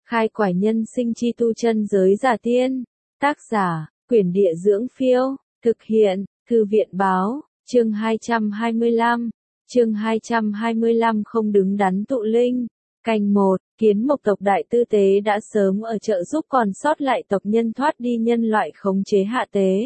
Khai quải nhân sinh chi tu chân giới giả tiên. Tác giả, Quyển Địa Dưỡng Phiêu. Thực hiện, Thư viện Báo. Chương 225. Chương 225 không đứng đắn tụ linh. Canh 1, Kiến Mộc tộc đại tư tế đã sớm ở trợ giúp còn sót lại tộc nhân thoát đi nhân loại khống chế hạ tế.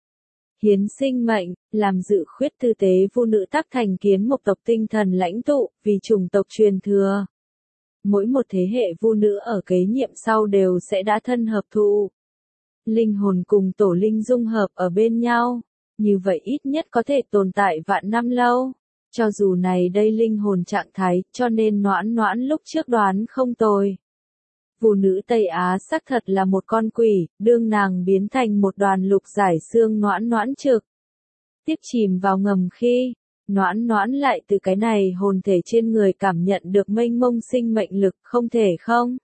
Hiến sinh mệnh, làm dự khuyết tư tế vu nữ tác thành Kiến Mộc tộc tinh thần lãnh tụ, vì chủng tộc truyền thừa. Mỗi một thế hệ vu nữ ở kế nhiệm sau đều sẽ đã thân hợp thụ. Linh hồn cùng tổ linh dung hợp ở bên nhau, như vậy ít nhất có thể tồn tại vạn năm lâu. Cho dù này đây linh hồn trạng thái, cho nên Noãn Noãn lúc trước đoán không tồi. Vu nữ Tây Á xác thật là một con quỷ, đương nàng biến thành một đoàn lục giải xương Noãn Noãn trực. Tiếp chìm vào ngầm khi, Noãn Noãn lại từ cái này hồn thể trên người cảm nhận được mênh mông sinh mệnh lực, không thể không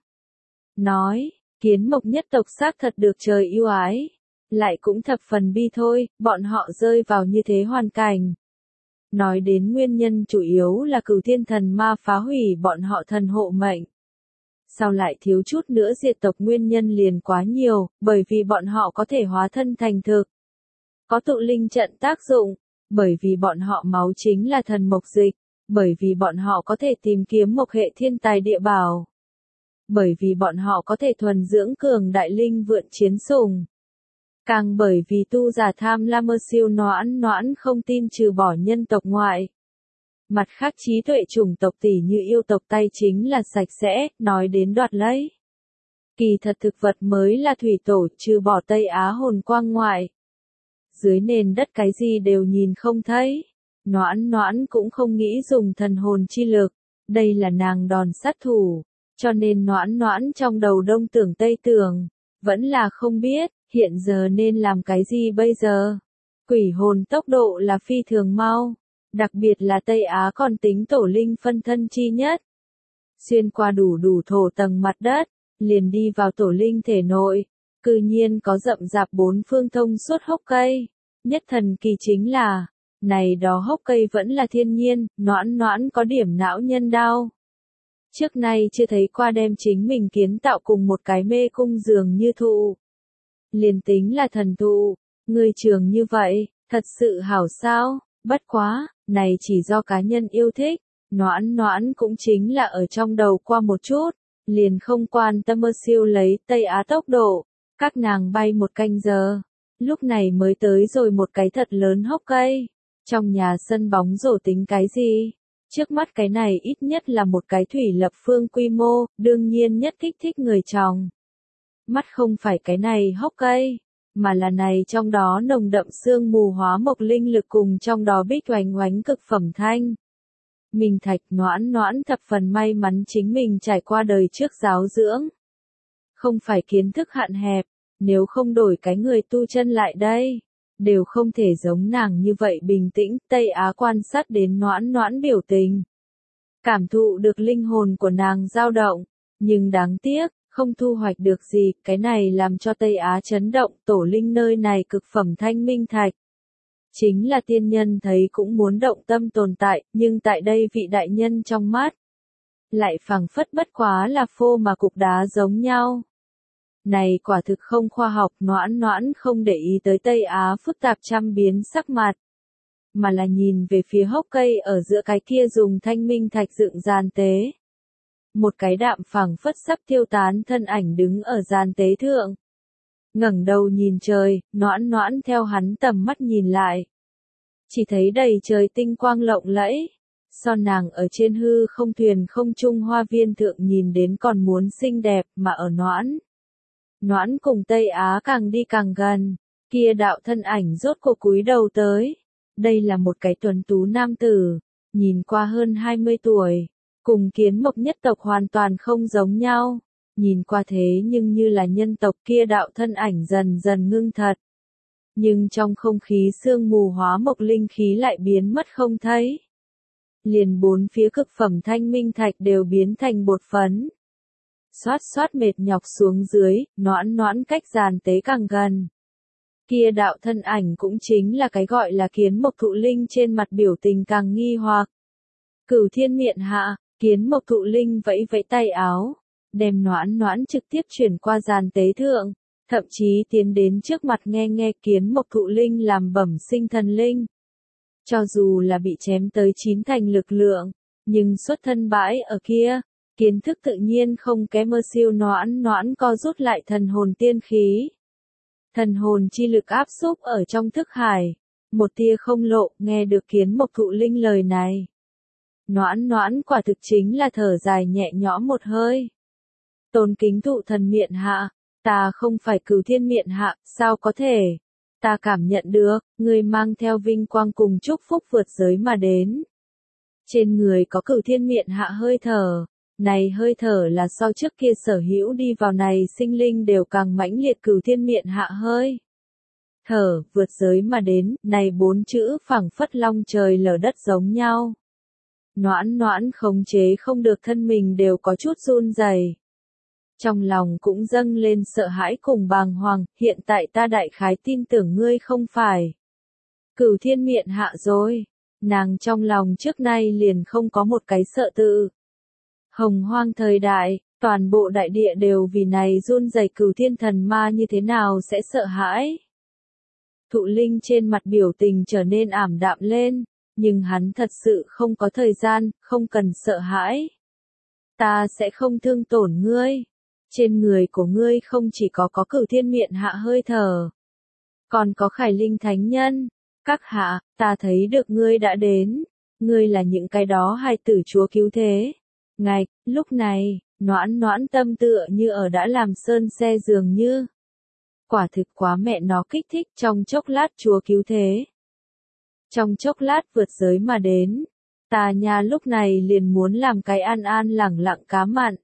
nói, Kiến Mộc nhất tộc xác thật được trời yêu ái, lại cũng thập phần bi thôi, bọn họ rơi vào như thế hoàn cảnh. Nói đến nguyên nhân chủ yếu là Cửu Thiên Thần Ma phá hủy bọn họ thần hộ mệnh. Sao lại thiếu chút nữa diệt tộc nguyên nhân liền quá nhiều, bởi vì bọn họ có thể hóa thân thành thực. Có tụ linh trận tác dụng, bởi vì bọn họ máu chính là thần mộc dịch, bởi vì bọn họ có thể tìm kiếm mộc hệ thiên tài địa bảo. Bởi vì bọn họ có thể thuần dưỡng cường đại linh vượn chiến sùng. Càng bởi vì tu giả tham lam mơ siêu Noãn Noãn không tin trừ bỏ nhân tộc ngoại. Mặt khác trí tuệ chủng tộc tỷ như yêu tộc tay chính là sạch sẽ, nói đến đoạt lấy. Kỳ thật thực vật mới là thủy tổ trừ bỏ Tây Á hồn quang ngoại. Dưới nền đất cái gì đều nhìn không thấy. Noãn Noãn cũng không nghĩ dùng thần hồn chi lực. Đây là nàng đòn sát thủ. Cho nên Noãn Noãn trong đầu đông tưởng tây tưởng. Vẫn là không biết, hiện giờ nên làm cái gì bây giờ. Quỷ hồn tốc độ là phi thường mau. Đặc biệt là Tây Á còn tính tổ linh phân thân chi nhất. Xuyên qua đủ thổ tầng mặt đất, liền đi vào tổ linh thể nội. Cư nhiên có rậm rạp bốn phương thông suốt hốc cây. Nhất thần kỳ chính là, này đó hốc cây vẫn là thiên nhiên, Noãn Noãn có điểm não nhân đau. Trước nay chưa thấy qua đem chính mình kiến tạo cùng một cái mê cung dường như thụ. Liền tính là thần thụ, người trường như vậy, thật sự hảo sao, bất quá, này chỉ do cá nhân yêu thích, Noãn Noãn cũng chính là ở trong đầu qua một chút, liền không quan tâm mơ siêu lấy Tây Á tốc độ, các nàng bay một canh giờ, lúc này mới tới rồi một cái thật lớn hốc cây, trong nhà sân bóng rổ tính cái gì, trước mắt cái này ít nhất là một cái thủy lập phương quy mô, đương nhiên nhất kích thích người trồng. Mắt không phải cái này hốc cây, mà là này trong đó nồng đậm sương mù hóa mộc linh lực cùng trong đó bích oánh oánh cực phẩm thanh. Minh Thạch Noãn Noãn thập phần may mắn chính mình trải qua đời trước giáo dưỡng. Không phải kiến thức hạn hẹp, nếu không đổi cái người tu chân lại đây, đều không thể giống nàng như vậy bình tĩnh. Tây Á quan sát đến Noãn Noãn biểu tình. Cảm thụ được linh hồn của nàng dao động, nhưng đáng tiếc, không thu hoạch được gì, cái này làm cho Tây Á chấn động, tổ linh nơi này cực phẩm thanh minh thạch. Chính là tiên nhân thấy cũng muốn động tâm tồn tại, nhưng tại đây vị đại nhân trong mắt, lại phảng phất bất quá là phô mà cục đá giống nhau. Này quả thực không khoa học, Noãn Noãn không để ý tới Tây Á phức tạp trăm biến sắc mặt, mà là nhìn về phía hốc cây ở giữa cái kia dùng thanh minh thạch dựng giàn tế. Một cái đạm phảng phất sắp tiêu tán thân ảnh đứng ở giàn tế thượng. Ngẩng đầu nhìn trời, Noãn Noãn theo hắn tầm mắt nhìn lại. Chỉ thấy đầy trời tinh quang lộng lẫy. So nàng ở trên hư không thuyền không trung hoa viên thượng nhìn đến còn muốn xinh đẹp mà ở Noãn. Noãn cùng Tây Á càng đi càng gần. Kia đạo thân ảnh rốt cuộc cúi đầu tới. Đây là một cái tuấn tú nam tử. Nhìn qua hơn 20 tuổi. Cùng Kiến Mộc nhất tộc hoàn toàn không giống nhau, nhìn qua thế nhưng như là nhân tộc kia đạo thân ảnh dần dần ngưng thật. Nhưng trong không khí sương mù hóa mộc linh khí lại biến mất không thấy. Liền bốn phía cực phẩm thanh minh thạch đều biến thành bột phấn. Xoát xoát mệt nhọc xuống dưới, Noãn Noãn cách giàn tế càng gần. Kia đạo thân ảnh cũng chính là cái gọi là Kiến Mộc thụ linh trên mặt biểu tình càng nghi hoặc. Cửu Thiên miện hạ. Kiến Mộc thụ linh vẫy vẫy tay áo, đem Noãn Noãn trực tiếp chuyển qua giàn tế thượng, thậm chí tiến đến trước mặt nghe Kiến Mộc Thụ Linh làm bẩm sinh thần linh. Cho dù là bị chém tới 9 thành lực lượng, nhưng xuất thân bãi ở kia, kiến thức tự nhiên không kém siêu Noãn Noãn co rút lại thần hồn tiên khí. Thần hồn chi lực áp xúc ở trong thức hải, một tia không lộ, nghe được Kiến Mộc Thụ Linh lời này. Noãn Noãn quả thực chính là thở dài nhẹ nhõm một hơi. Tôn kính thụ thần miện hạ, ta không phải Cửu Thiên miện hạ, sao có thể? Ta cảm nhận được, người mang theo vinh quang cùng chúc phúc vượt giới mà đến. Trên người có Cửu Thiên miện hạ hơi thở, này hơi thở là so trước kia sở hữu đi vào này sinh linh đều càng mãnh liệt Cửu Thiên miện hạ hơi. Thở, vượt giới mà đến, này 4 chữ phảng phất long trời lở đất giống nhau. Noãn Noãn khống chế không được thân mình đều có chút run rẩy. Trong lòng cũng dâng lên sợ hãi cùng bàng hoàng, hiện tại ta đại khái tin tưởng ngươi không phải Cửu Thiên miện hạ rồi. Nàng trong lòng trước nay liền không có một cái sợ tự. Hồng hoang thời đại, toàn bộ đại địa đều vì này run rẩy, Cửu Thiên thần ma như thế nào sẽ sợ hãi. Thụ Linh trên mặt biểu tình trở nên ảm đạm lên, nhưng hắn thật sự không có thời gian, không cần sợ hãi. Ta sẽ không thương tổn ngươi. Trên người của ngươi không chỉ có Cửu Thiên miện hạ hơi thở, còn có Khải Linh thánh nhân. Các hạ, ta thấy được ngươi đã đến. Ngươi là những cái đó hài tử chúa cứu thế. Ngạch, lúc này, Noãn Noãn tâm tựa như ở đã làm sơn xe dường như. Quả thực quá mẹ nó kích thích, trong chốc lát chúa cứu thế. Trong chốc lát vượt giới mà đến. Ta nha lúc này liền muốn làm cái an an lẳng lặng cá mặn.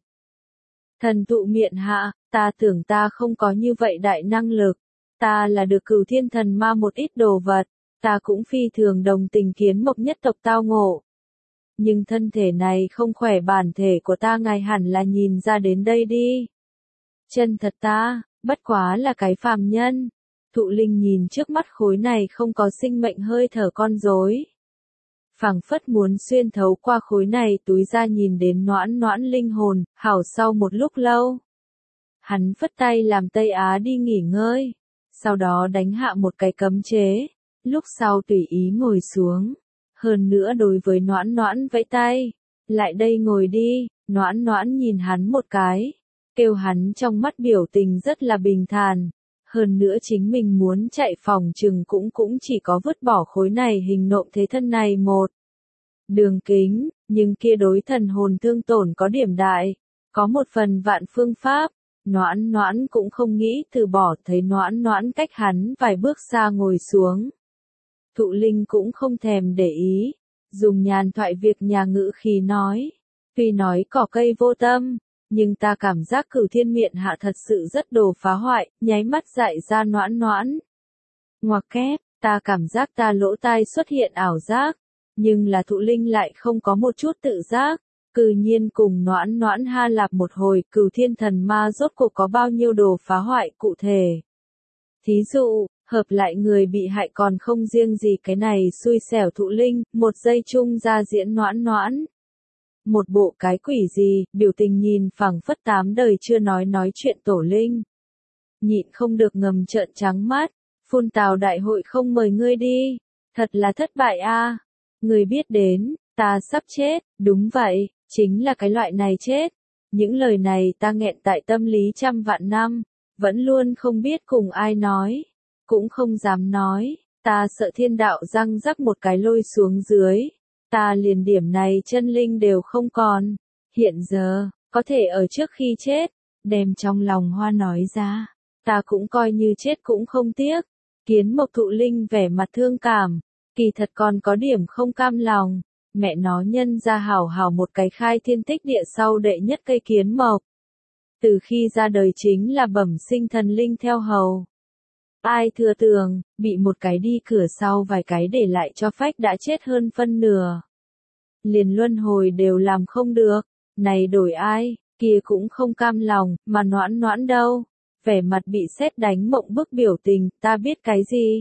Thần thụ miện hạ, ta tưởng ta không có như vậy đại năng lực. Ta là được Cửu Thiên thần ma một ít đồ vật. Ta cũng phi thường đồng tình Kiến Mộc nhất tộc tao ngộ. Nhưng thân thể này không khỏe, bản thể của ta ngài hẳn là nhìn ra đến đây đi. Chân thật ta, bất quá là cái phàm nhân. Thụ Linh nhìn trước mắt khối này không có sinh mệnh hơi thở con rối. Phảng phất muốn xuyên thấu qua khối này túi ra nhìn đến Noãn Noãn linh hồn, hảo sau một lúc lâu. Hắn phất tay làm Tây Á đi nghỉ ngơi. Sau đó đánh hạ một cái cấm chế. Lúc sau tùy ý ngồi xuống. Hơn nữa đối với Noãn Noãn vẫy tay. Lại đây ngồi đi. Noãn Noãn nhìn hắn một cái. Kêu hắn trong mắt biểu tình rất là bình thản. Hơn nữa chính mình muốn chạy phòng chừng cũng chỉ có vứt bỏ khối này hình nộm thế thân này một đường kính. Nhưng kia đối thần hồn thương tổn có điểm đại. Có một phần vạn phương pháp. Noãn Noãn cũng không nghĩ từ bỏ, thấy Noãn Noãn cách hắn vài bước xa ngồi xuống. Thụ Linh cũng không thèm để ý, dùng nhàn thoại việc nhà ngữ khí nói. Tuy nói cỏ cây vô tâm, nhưng ta cảm giác Cửu Thiên miện hạ thật sự rất đồ phá hoại, nháy mắt dại ra Noãn Noãn. Ngoặc kép, ta cảm giác ta lỗ tai xuất hiện ảo giác, nhưng là Thụ Linh lại không có một chút tự giác. Cư nhiên cùng Noãn Noãn ha lạp một hồi, Cửu Thiên thần ma rốt cuộc có bao nhiêu đồ phá hoại cụ thể. Thí dụ, hợp lại người bị hại còn không riêng gì cái này xui xẻo Thụ Linh, một giây chung ra diễn Noãn Noãn. Một bộ cái quỷ gì, biểu tình nhìn phảng phất 8 đời chưa nói chuyện Tổ Linh. Nhịn không được ngầm trợn trắng mắt, phun tào đại hội không mời ngươi đi, thật là thất bại a. Ngươi biết đến, ta sắp chết, đúng vậy, chính là cái loại này chết. Những lời này ta nghẹn tại tâm lý trăm vạn năm, vẫn luôn không biết cùng ai nói, cũng không dám nói, ta sợ thiên đạo răng rắc một cái lôi xuống dưới, ta liền điểm này chân linh đều không còn. Hiện giờ, có thể ở trước khi chết, đem trong lòng hoa nói ra, ta cũng coi như chết cũng không tiếc. Kiến Mộc Thụ Linh vẻ mặt thương cảm, kỳ thật còn có điểm không cam lòng. Mẹ nó nhân ra hảo hảo một cái khai thiên tích địa sau đệ nhất cây kiến mộc. Từ khi ra đời chính là bẩm sinh thần linh theo hầu. Ai thừa tưởng, bị một cái đi cửa sau vài cái để lại cho phách đã chết hơn phân nửa. Liền luân hồi đều làm không được, này đổi ai, kia cũng không cam lòng, mà Noãn Noãn đâu. Vẻ mặt bị sét đánh mộng bức biểu tình, ta biết cái gì.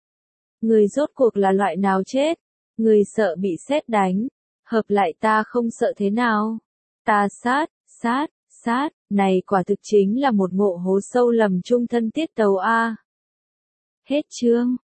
Người rốt cuộc là loại nào chết? Người sợ bị sét đánh, hợp lại ta không sợ thế nào. Ta sát, sát, này quả thực chính là một ngộ hố sâu lầm chung thân tiết tấu a. Hết chương.